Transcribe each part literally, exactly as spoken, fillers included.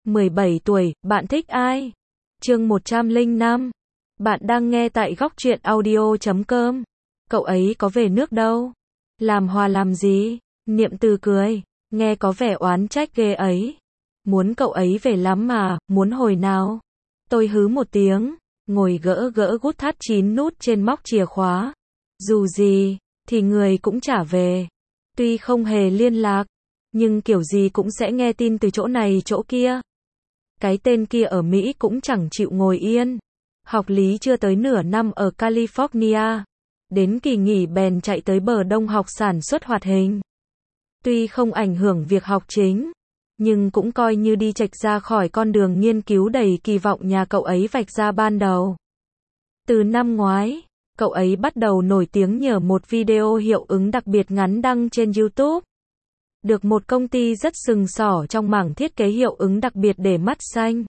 mười bảy tuổi, bạn thích ai? Chương một trăm lẻ năm. Bạn đang nghe tại góc truyện audio chấm com. Cậu ấy có về nước đâu? Làm hòa làm gì? Niệm Từ cười, nghe có vẻ oán trách ghê ấy. Muốn cậu ấy về lắm mà, muốn hồi nào? Tôi hứ một tiếng, ngồi gỡ gỡ gút thắt chín nút trên móc chìa khóa. Dù gì, thì người cũng trả về. Tuy không hề liên lạc, nhưng kiểu gì cũng sẽ nghe tin từ chỗ này chỗ kia. Cái tên kia ở Mỹ cũng chẳng chịu ngồi yên. Học lý chưa tới nửa năm ở California. Đến kỳ nghỉ bèn chạy tới bờ đông học sản xuất hoạt hình. Tuy không ảnh hưởng việc học chính, nhưng cũng coi như đi chệch ra khỏi con đường nghiên cứu đầy kỳ vọng nhà cậu ấy vạch ra ban đầu. Từ năm ngoái, cậu ấy bắt đầu nổi tiếng nhờ một video hiệu ứng đặc biệt ngắn đăng trên YouTube. Được một công ty rất sừng sỏ trong mảng thiết kế hiệu ứng đặc biệt để mắt xanh.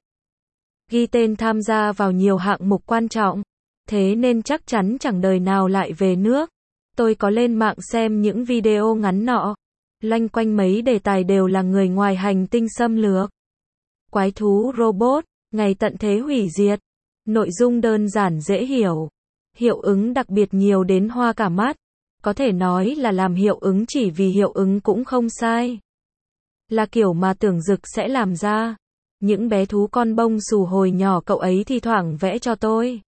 Ghi tên tham gia vào nhiều hạng mục quan trọng. Thế nên chắc chắn chẳng đời nào lại về nước. Tôi có lên mạng xem những video ngắn nọ. Loanh quanh mấy đề tài đều là người ngoài hành tinh xâm lược. Quái thú robot, ngày tận thế hủy diệt. Nội dung đơn giản dễ hiểu. Hiệu ứng đặc biệt nhiều đến hoa cả mắt. Có thể nói là làm hiệu ứng chỉ vì hiệu ứng cũng không sai. Là kiểu mà tưởng Dực sẽ làm ra. Những bé thú con bông xù hồi nhỏ cậu ấy thi thoảng vẽ cho tôi.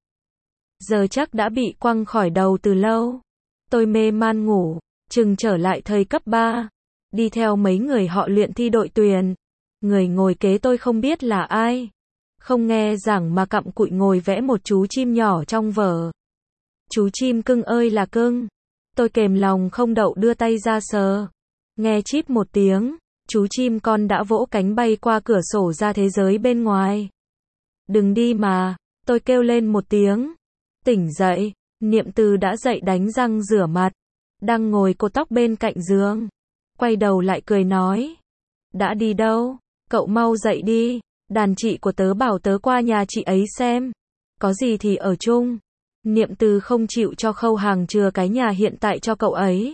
Giờ chắc đã bị quăng khỏi đầu từ lâu. Tôi mê man ngủ, chừng trở lại thời cấp ba. Đi theo mấy người họ luyện thi đội tuyển. Người ngồi kế tôi không biết là ai. Không nghe giảng mà cặm cụi ngồi vẽ một chú chim nhỏ trong vở. Chú chim cưng ơi là cưng. Tôi kềm lòng không đậu đưa tay ra sờ. Nghe chíp một tiếng, chú chim con đã vỗ cánh bay qua cửa sổ ra thế giới bên ngoài. Đừng đi mà, tôi kêu lên một tiếng. Tỉnh dậy, Niệm Từ đã dậy đánh răng rửa mặt. Đang ngồi cột tóc bên cạnh giường. Quay đầu lại cười nói. Đã đi đâu? Cậu mau dậy đi. Đàn chị của tớ bảo tớ qua nhà chị ấy xem. Có gì thì ở chung. Niệm Từ không chịu cho Khâu Hàng chừa cái nhà hiện tại cho cậu ấy.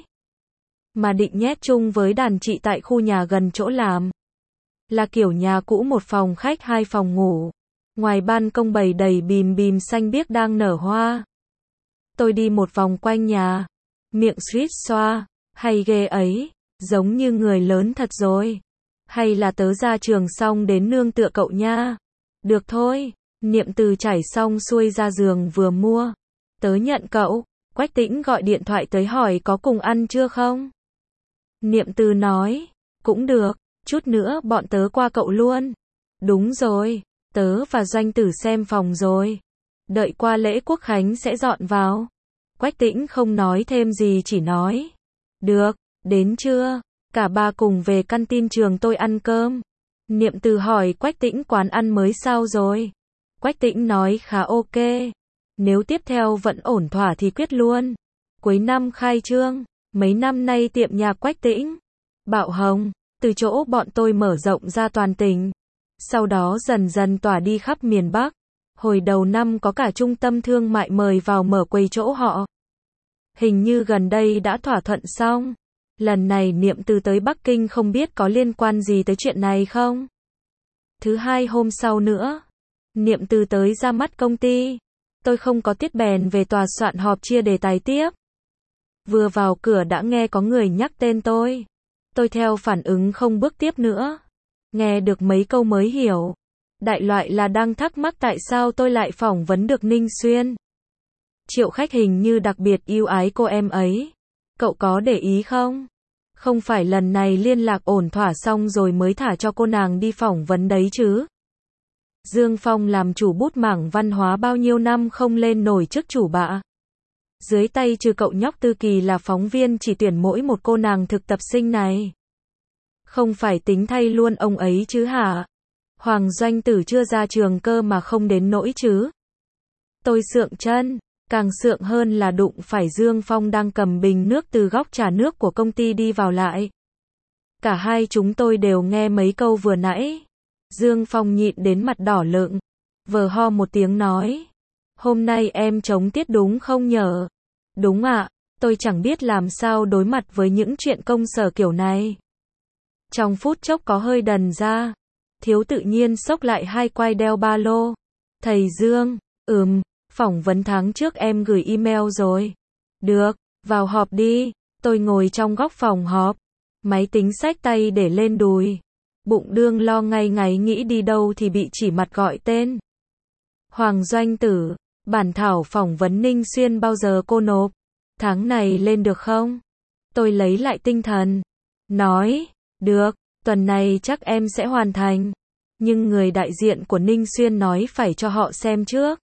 Mà định nhét chung với đàn chị tại khu nhà gần chỗ làm. Là kiểu nhà cũ một phòng khách hai phòng ngủ. Ngoài ban công bày đầy bìm bìm xanh biếc đang nở hoa. Tôi đi một vòng quanh nhà. Miệng suýt xoa. Hay ghê ấy. Giống như người lớn thật rồi. Hay là tớ ra trường xong đến nương tựa cậu nha. Được thôi. Niệm Từ chảy xong xuôi ra giường vừa mua. Tớ nhận cậu. Quách Tĩnh gọi điện thoại tới hỏi có cùng ăn chưa không? Niệm Từ nói. Cũng được. Chút nữa bọn tớ qua cậu luôn. Đúng rồi. Tớ và Doanh Tử xem phòng rồi. Đợi qua lễ Quốc Khánh sẽ dọn vào. Quách Tĩnh không nói thêm gì chỉ nói. Được. Đến trưa. Cả ba cùng về căn tin trường tôi ăn cơm. Niệm Từ hỏi Quách Tĩnh quán ăn mới sao rồi? Quách Tĩnh nói khá ok. Nếu tiếp theo vẫn ổn thỏa thì quyết luôn. Cuối năm khai trương. Mấy năm nay tiệm nhạc Quách Tĩnh, Bạo Hồng, từ chỗ bọn tôi mở rộng ra toàn tỉnh. Sau đó dần dần tỏa đi khắp miền Bắc. Hồi đầu năm có cả trung tâm thương mại mời vào mở quầy chỗ họ. Hình như gần đây đã thỏa thuận xong. Lần này Niệm Từ tới Bắc Kinh không biết có liên quan gì tới chuyện này không? Thứ hai hôm sau nữa, Niệm Từ tới ra mắt công ty. Tôi không có tiết bèn về tòa soạn họp chia đề tài tiếp. Vừa vào cửa đã nghe có người nhắc tên tôi. Tôi theo phản ứng không bước tiếp nữa. Nghe được mấy câu mới hiểu. Đại loại là đang thắc mắc tại sao tôi lại phỏng vấn được Ninh Xuyên. Triệu Khách hình như đặc biệt yêu ái cô em ấy. Cậu có để ý không? Không phải lần này liên lạc ổn thỏa xong rồi mới thả cho cô nàng đi phỏng vấn đấy chứ? Dương Phong làm chủ bút mảng văn hóa bao nhiêu năm không lên nổi chức chủ bạ. Dưới tay trừ cậu nhóc Tư Kỳ là phóng viên chỉ tuyển mỗi một cô nàng thực tập sinh này. Không phải tính thay luôn ông ấy chứ hả? Hoàng Doanh Tử chưa ra trường cơ mà không đến nỗi chứ. Tôi sượng chân, càng sượng hơn là đụng phải Dương Phong đang cầm bình nước từ góc trà nước của công ty đi vào lại. Cả hai chúng tôi đều nghe mấy câu vừa nãy. Dương Phong nhịn đến mặt đỏ lựng, vờ ho một tiếng nói. Hôm nay em chống tiết đúng không nhở? Đúng ạ, tôi chẳng biết làm sao đối mặt với những chuyện công sở kiểu này. Trong phút chốc có hơi đần ra. Thiếu tự nhiên xốc lại hai quai đeo ba lô. Thầy Dương, ừm, phỏng vấn tháng trước em gửi email rồi. Được, vào họp đi. Tôi ngồi trong góc phòng họp, máy tính xách tay để lên đùi. Bụng đương lo ngay ngáy nghĩ đi đâu thì bị chỉ mặt gọi tên. Hoàng Doanh Tử, bản thảo phỏng vấn Ninh Xuyên bao giờ cô nộp? Tháng này lên được không? Tôi lấy lại tinh thần. Nói, được, tuần này chắc em sẽ hoàn thành. Nhưng người đại diện của Ninh Xuyên nói phải cho họ xem trước.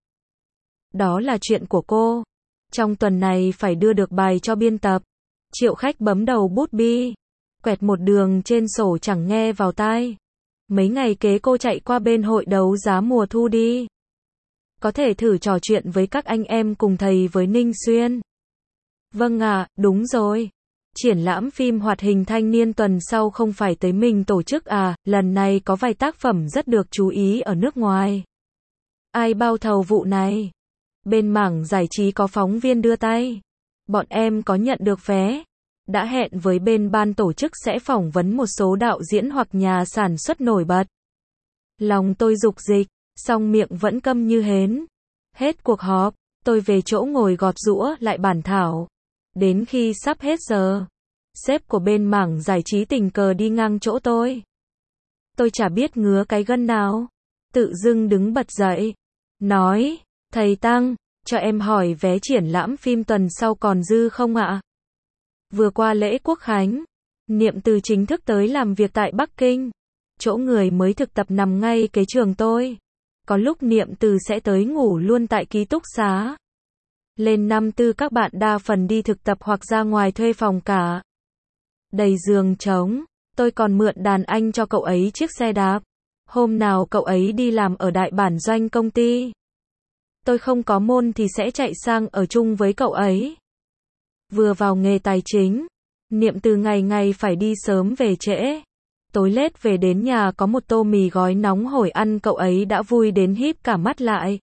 Đó là chuyện của cô. Trong tuần này phải đưa được bài cho biên tập. Triệu Khách bấm đầu bút bi. Quẹt một đường trên sổ chẳng nghe vào tai. Mấy ngày kế cô chạy qua bên hội đấu giá mùa thu đi. Có thể thử trò chuyện với các anh em cùng thầy với Ninh Xuyên. Vâng ạ, đúng rồi. Triển lãm phim hoạt hình thanh niên tuần sau không phải tới mình tổ chức à, lần này có vài tác phẩm rất được chú ý ở nước ngoài. Ai bao thầu vụ này? Bên mảng giải trí có phóng viên đưa tay. Bọn em có nhận được vé. Đã hẹn với bên ban tổ chức sẽ phỏng vấn một số đạo diễn hoặc nhà sản xuất nổi bật. Lòng tôi dục dịch, song miệng vẫn câm như hến. Hết cuộc họp, tôi về chỗ ngồi gọt giũa lại bản thảo. Đến khi sắp hết giờ, sếp của bên mảng giải trí tình cờ đi ngang chỗ tôi. Tôi chả biết ngứa cái gân nào. Tự dưng đứng bật dậy. Nói, thầy Tăng, cho em hỏi vé triển lãm phim tuần sau còn dư không ạ? Vừa qua lễ Quốc Khánh, Niệm Từ chính thức tới làm việc tại Bắc Kinh. Chỗ người mới thực tập nằm ngay kế trường tôi. Có lúc Niệm Từ sẽ tới ngủ luôn tại ký túc xá. Lên năm tư các bạn đa phần đi thực tập hoặc ra ngoài thuê phòng cả. Đầy giường trống, tôi còn mượn đàn anh cho cậu ấy chiếc xe đạp. Hôm nào cậu ấy đi làm ở đại bản doanh công ty. Tôi không có môn thì sẽ chạy sang ở chung với cậu ấy. Vừa vào nghề tài chính, Niệm Từ ngày ngày phải đi sớm về trễ. Tối lết về đến nhà có một tô mì gói nóng hổi ăn cậu ấy đã vui đến híp cả mắt lại.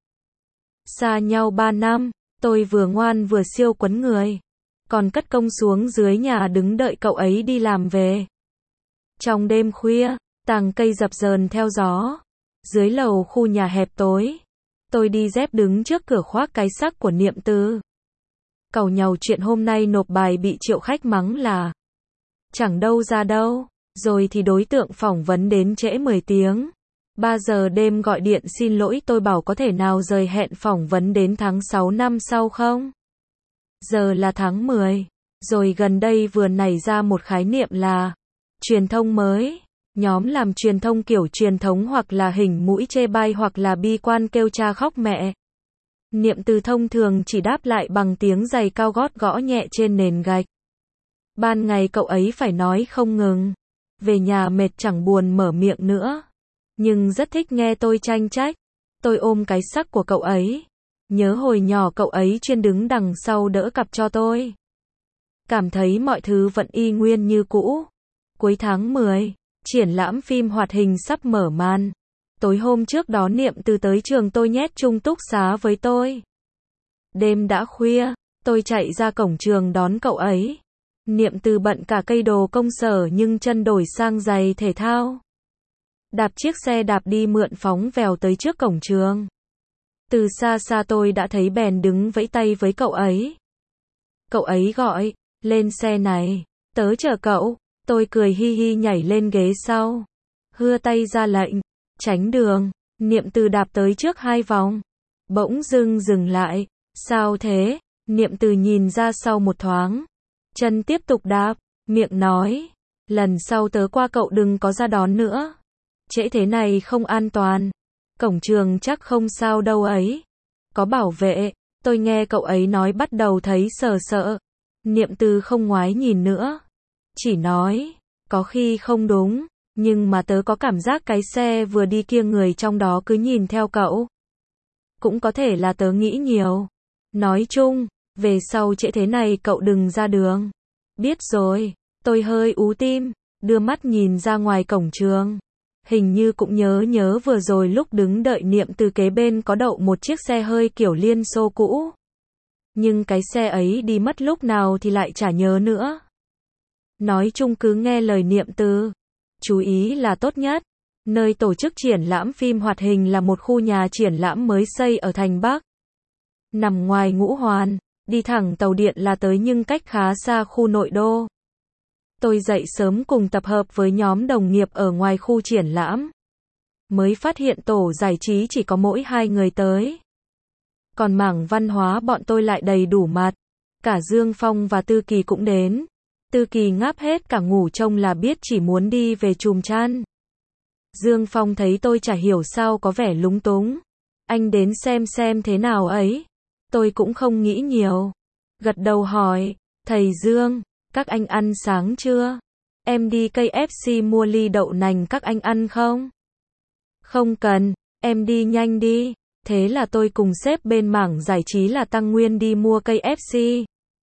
Xa nhau ba năm, tôi vừa ngoan vừa siêu quấn người. Còn cất công xuống dưới nhà đứng đợi cậu ấy đi làm về. Trong đêm khuya, tàng cây dập dờn theo gió. Dưới lầu khu nhà hẹp tối, tôi đi dép đứng trước cửa khoác cái sắc của Niệm Từ. Càu nhàu chuyện hôm nay nộp bài bị Triệu Khách mắng là chẳng đâu ra đâu. Rồi thì đối tượng phỏng vấn đến trễ mười tiếng. ba giờ đêm gọi điện xin lỗi tôi bảo có thể nào rời hẹn phỏng vấn đến tháng sáu năm sau không? Giờ là tháng mười. Rồi gần đây vừa nảy ra một khái niệm là truyền thông mới. Nhóm làm truyền thông kiểu truyền thống hoặc là hình mũi chê bai hoặc là bi quan kêu cha khóc mẹ. Niệm Từ thông thường chỉ đáp lại bằng tiếng giày cao gót gõ nhẹ trên nền gạch. Ban ngày cậu ấy phải nói không ngừng. Về nhà mệt chẳng buồn mở miệng nữa. Nhưng rất thích nghe tôi tranh trách. Tôi ôm cái sắc của cậu ấy. Nhớ hồi nhỏ cậu ấy chuyên đứng đằng sau đỡ cặp cho tôi. Cảm thấy mọi thứ vẫn y nguyên như cũ. Cuối tháng mười, triển lãm phim hoạt hình sắp mở màn. Tối hôm trước đó Niệm Từ tới trường tôi nhét chung túc xá với tôi. Đêm đã khuya, tôi chạy ra cổng trường đón cậu ấy. Niệm Từ bận cả cây đồ công sở nhưng chân đổi sang giày thể thao. Đạp chiếc xe đạp đi mượn phóng vèo tới trước cổng trường. Từ xa xa tôi đã thấy bèn đứng vẫy tay với cậu ấy. Cậu ấy gọi, lên xe này, tớ chở cậu. Tôi cười hi hi nhảy lên ghế sau. Hưa tay ra lệnh, tránh đường. Niệm Từ đạp tới trước hai vòng. Bỗng dưng dừng lại. Sao thế? Niệm Từ nhìn ra sau một thoáng. Chân tiếp tục đạp, miệng nói. Lần sau tớ qua cậu đừng có ra đón nữa. Trễ thế này không an toàn. Cổng trường chắc không sao đâu ấy. Có bảo vệ. Tôi nghe cậu ấy nói bắt đầu thấy sợ sợ. Niệm Từ không ngoái nhìn nữa. Chỉ nói, có khi không đúng. Nhưng mà tớ có cảm giác cái xe vừa đi kia người trong đó cứ nhìn theo cậu. Cũng có thể là tớ nghĩ nhiều. Nói chung, về sau trễ thế này cậu đừng ra đường. Biết rồi, tôi hơi ú tim, đưa mắt nhìn ra ngoài cổng trường. Hình như cũng nhớ nhớ vừa rồi lúc đứng đợi Niệm Từ kế bên có đậu một chiếc xe hơi kiểu Liên Xô cũ. Nhưng cái xe ấy đi mất lúc nào thì lại chả nhớ nữa. Nói chung cứ nghe lời Niệm Từ. Chú ý là tốt nhất. Nơi tổ chức triển lãm phim hoạt hình là một khu nhà triển lãm mới xây ở thành Bắc. Nằm ngoài Ngũ Hoàn, đi thẳng tàu điện là tới nhưng cách khá xa khu nội đô. Tôi dậy sớm cùng tập hợp với nhóm đồng nghiệp ở ngoài khu triển lãm. Mới phát hiện tổ giải trí chỉ có mỗi hai người tới. Còn mảng văn hóa bọn tôi lại đầy đủ mặt. Cả Dương Phong và Tư Kỳ cũng đến. Tư Kỳ ngáp hết cả ngủ trông là biết chỉ muốn đi về chùm chăn. Dương Phong thấy tôi chả hiểu sao có vẻ lúng túng. Anh đến xem xem thế nào ấy. Tôi cũng không nghĩ nhiều. Gật đầu hỏi, thầy Dương, các anh ăn sáng chưa? Em đi ca ép xê mua ly đậu nành các anh ăn không? Không cần, em đi nhanh đi. Thế là tôi cùng sếp bên mảng giải trí là Tăng Nguyên đi mua ca ép xê.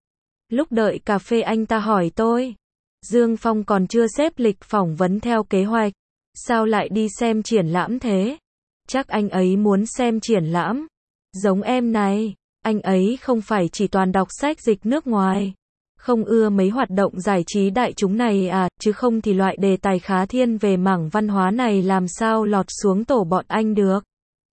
Lúc đợi cà phê anh ta hỏi tôi, Dương Phong còn chưa xếp lịch phỏng vấn theo kế hoạch. Sao lại đi xem triển lãm thế? Chắc anh ấy muốn xem triển lãm. Giống em này, anh ấy không phải chỉ toàn đọc sách dịch nước ngoài. Không ưa mấy hoạt động giải trí đại chúng này à, chứ không thì loại đề tài khá thiên về mảng văn hóa này làm sao lọt xuống tổ bọn anh được.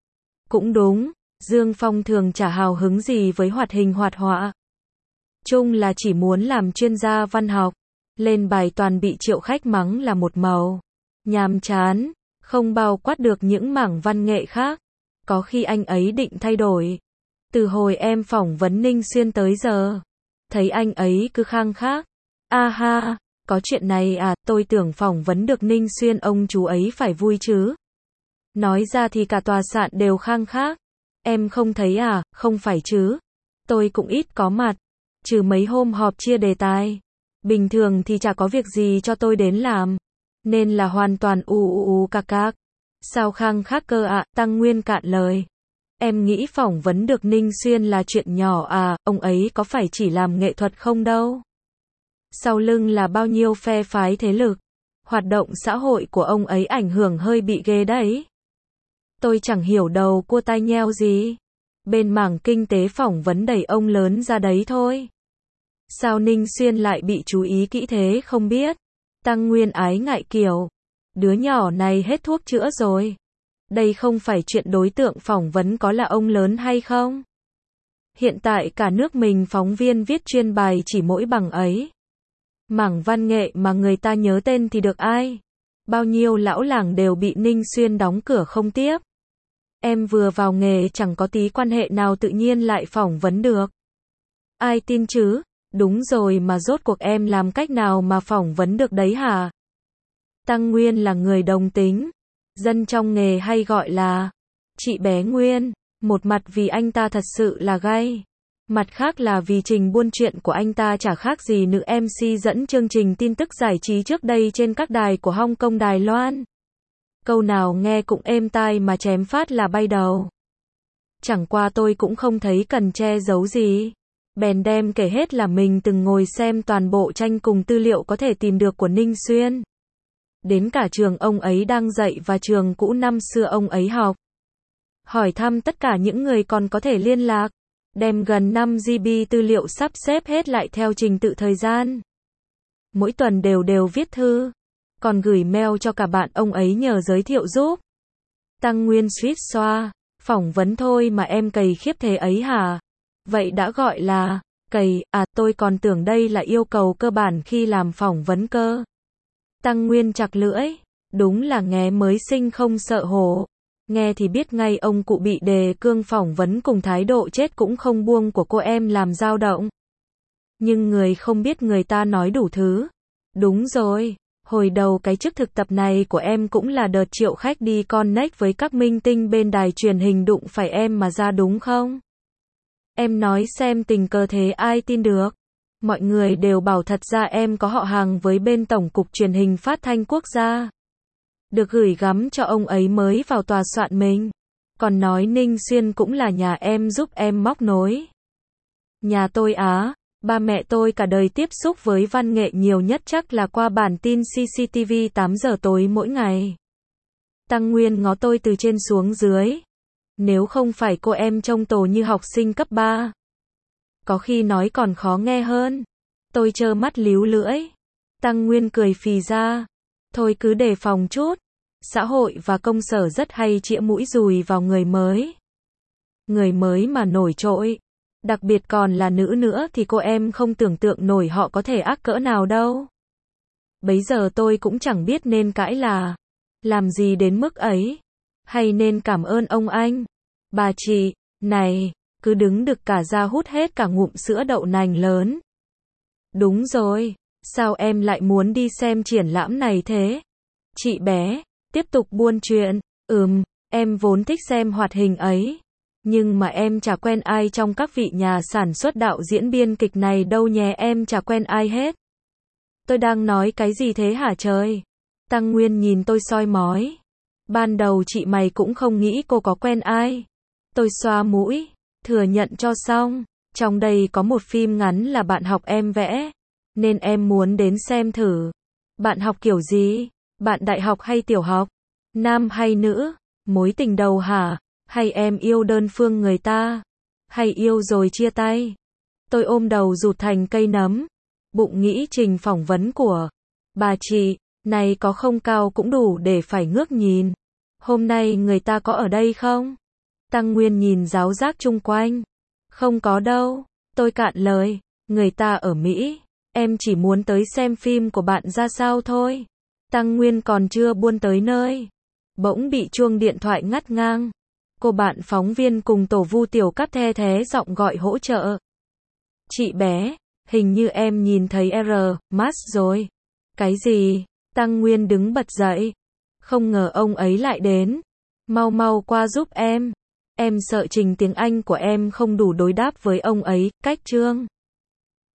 Cũng đúng, Dương Phong thường chả hào hứng gì với hoạt hình hoạt họa. Chung là chỉ muốn làm chuyên gia văn học. Lên bài toàn bị Triệu Khách mắng là một màu. Nhàm chán, không bao quát được những mảng văn nghệ khác. Có khi anh ấy định thay đổi. Từ hồi em phỏng vấn Ninh Xuyên tới giờ, thấy anh ấy cứ khăng khác. A ha, có chuyện này à, tôi tưởng phỏng vấn được Ninh Xuyên ông chú ấy phải vui chứ. Nói ra thì cả tòa soạn đều khăng khác. Em không thấy à, không phải chứ. Tôi cũng ít có mặt, trừ mấy hôm họp chia đề tài. Bình thường thì chả có việc gì cho tôi đến làm. Nên là hoàn toàn ù ù ù cạc cạc. Sao khăng khác cơ ạ, à? Tăng Nguyên cạn lời. Em nghĩ phỏng vấn được Ninh Xuyên là chuyện nhỏ à, ông ấy có phải chỉ làm nghệ thuật không đâu. Sau lưng là bao nhiêu phe phái thế lực. Hoạt động xã hội của ông ấy ảnh hưởng hơi bị ghê đấy. Tôi chẳng hiểu đầu cua tai nheo gì. Bên mảng kinh tế phỏng vấn đẩy ông lớn ra đấy thôi. Sao Ninh Xuyên lại bị chú ý kỹ thế không biết. Tăng Nguyên ái ngại kiểu. Đứa nhỏ này hết thuốc chữa rồi. Đây không phải chuyện đối tượng phỏng vấn có là ông lớn hay không. Hiện tại cả nước mình phóng viên viết chuyên bài chỉ mỗi bằng ấy. Mảng văn nghệ mà người ta nhớ tên thì được ai. Bao nhiêu lão làng đều bị Ninh Xuyên đóng cửa không tiếp. Em vừa vào nghề chẳng có tí quan hệ nào tự nhiên lại phỏng vấn được. Ai tin chứ? Đúng rồi mà rốt cuộc em làm cách nào mà phỏng vấn được đấy hả? Tăng Nguyên là người đồng tính. Dân trong nghề hay gọi là chị bé Nguyên. Một mặt vì anh ta thật sự là gay. Mặt khác là vì trình buôn chuyện của anh ta chả khác gì nữ em xê dẫn chương trình tin tức giải trí trước đây trên các đài của Hong Kong Đài Loan. Câu nào nghe cũng êm tai mà chém phát là bay đầu. Chẳng qua tôi cũng không thấy cần che giấu gì. Bèn đem kể hết là mình từng ngồi xem toàn bộ tranh cùng tư liệu có thể tìm được của Ninh Xuyên. Đến cả trường ông ấy đang dạy và trường cũ năm xưa ông ấy học. Hỏi thăm tất cả những người còn có thể liên lạc. Đem gần năm gi bi tư liệu sắp xếp hết lại theo trình tự thời gian. Mỗi tuần đều đều viết thư. Còn gửi mail cho cả bạn ông ấy nhờ giới thiệu giúp. Tăng Nguyên suýt xoa. Phỏng vấn thôi mà em cày khiếp thế ấy hả? Vậy đã gọi là cày, à tôi còn tưởng đây là yêu cầu cơ bản khi làm phỏng vấn cơ. Tăng Nguyên chặt lưỡi. Đúng là nghe mới sinh không sợ hổ. Nghe thì biết ngay ông cụ bị đề cương phỏng vấn cùng thái độ chết cũng không buông của cô em làm dao động. Nhưng người không biết người ta nói đủ thứ. Đúng rồi, hồi đầu cái chức thực tập này của em cũng là đợt Triệu Khách đi connect với các minh tinh bên đài truyền hình đụng phải em mà ra đúng không? Em nói xem tình cờ thế ai tin được. Mọi người đều bảo thật ra em có họ hàng với bên Tổng cục Truyền hình Phát thanh Quốc gia. Được gửi gắm cho ông ấy mới vào tòa soạn mình. Còn nói Ninh Xuyên cũng là nhà em giúp em móc nối. Nhà tôi á, ba mẹ tôi cả đời tiếp xúc với văn nghệ nhiều nhất chắc là qua bản tin xê xê tê vê tám giờ tối mỗi ngày. Tăng Nguyên ngó tôi từ trên xuống dưới. Nếu không phải cô em trông tổ như học sinh cấp ba. Có khi nói còn khó nghe hơn. Tôi trơ mắt líu lưỡi. Tăng Nguyên cười phì ra. Thôi cứ đề phòng chút. Xã hội và công sở rất hay chĩa mũi dùi vào người mới. Người mới mà nổi trội, đặc biệt còn là nữ nữa thì cô em không tưởng tượng nổi họ có thể ác cỡ nào đâu. Bấy giờ tôi cũng chẳng biết nên cãi là làm gì đến mức ấy, hay nên cảm ơn ông anh, bà chị, này, cứ đứng đực cả ra hút hết cả ngụm sữa đậu nành lớn. Đúng rồi, sao em lại muốn đi xem triển lãm này thế? Chị bé, tiếp tục buôn chuyện, ừm, em vốn thích xem hoạt hình ấy, nhưng mà em chả quen ai trong các vị nhà sản xuất đạo diễn biên kịch này đâu nhé, em chả quen ai hết. Tôi đang nói cái gì thế hả trời? Tăng Nguyên nhìn tôi soi mói. Ban đầu chị mày cũng không nghĩ cô có quen ai. Tôi xoa mũi, thừa nhận cho xong. Trong đây có một phim ngắn là bạn học em vẽ, nên em muốn đến xem thử. Bạn học kiểu gì? Bạn đại học hay tiểu học? Nam hay nữ? Mối tình đầu hả? Hay em yêu đơn phương người ta? Hay yêu rồi chia tay? Tôi ôm đầu rụt thành cây nấm. Bụng nghĩ trình phỏng vấn của bà chị này có không cao cũng đủ để phải ngước nhìn. Hôm nay người ta có ở đây không? Tăng Nguyên nhìn ráo rác chung quanh. Không có đâu. Tôi cạn lời. Người ta ở Mỹ. Em chỉ muốn tới xem phim của bạn ra sao thôi. Tăng Nguyên còn chưa buôn tới nơi, bỗng bị chuông điện thoại ngắt ngang. Cô bạn phóng viên cùng tổ vu tiểu cắt the thé giọng gọi hỗ trợ. Chị bé, hình như em nhìn thấy R. Mas rồi. Cái gì? Tăng Nguyên đứng bật dậy. Không ngờ ông ấy lại đến. Mau mau qua giúp em. Em sợ trình tiếng Anh của em không đủ đối đáp với ông ấy, cách chương.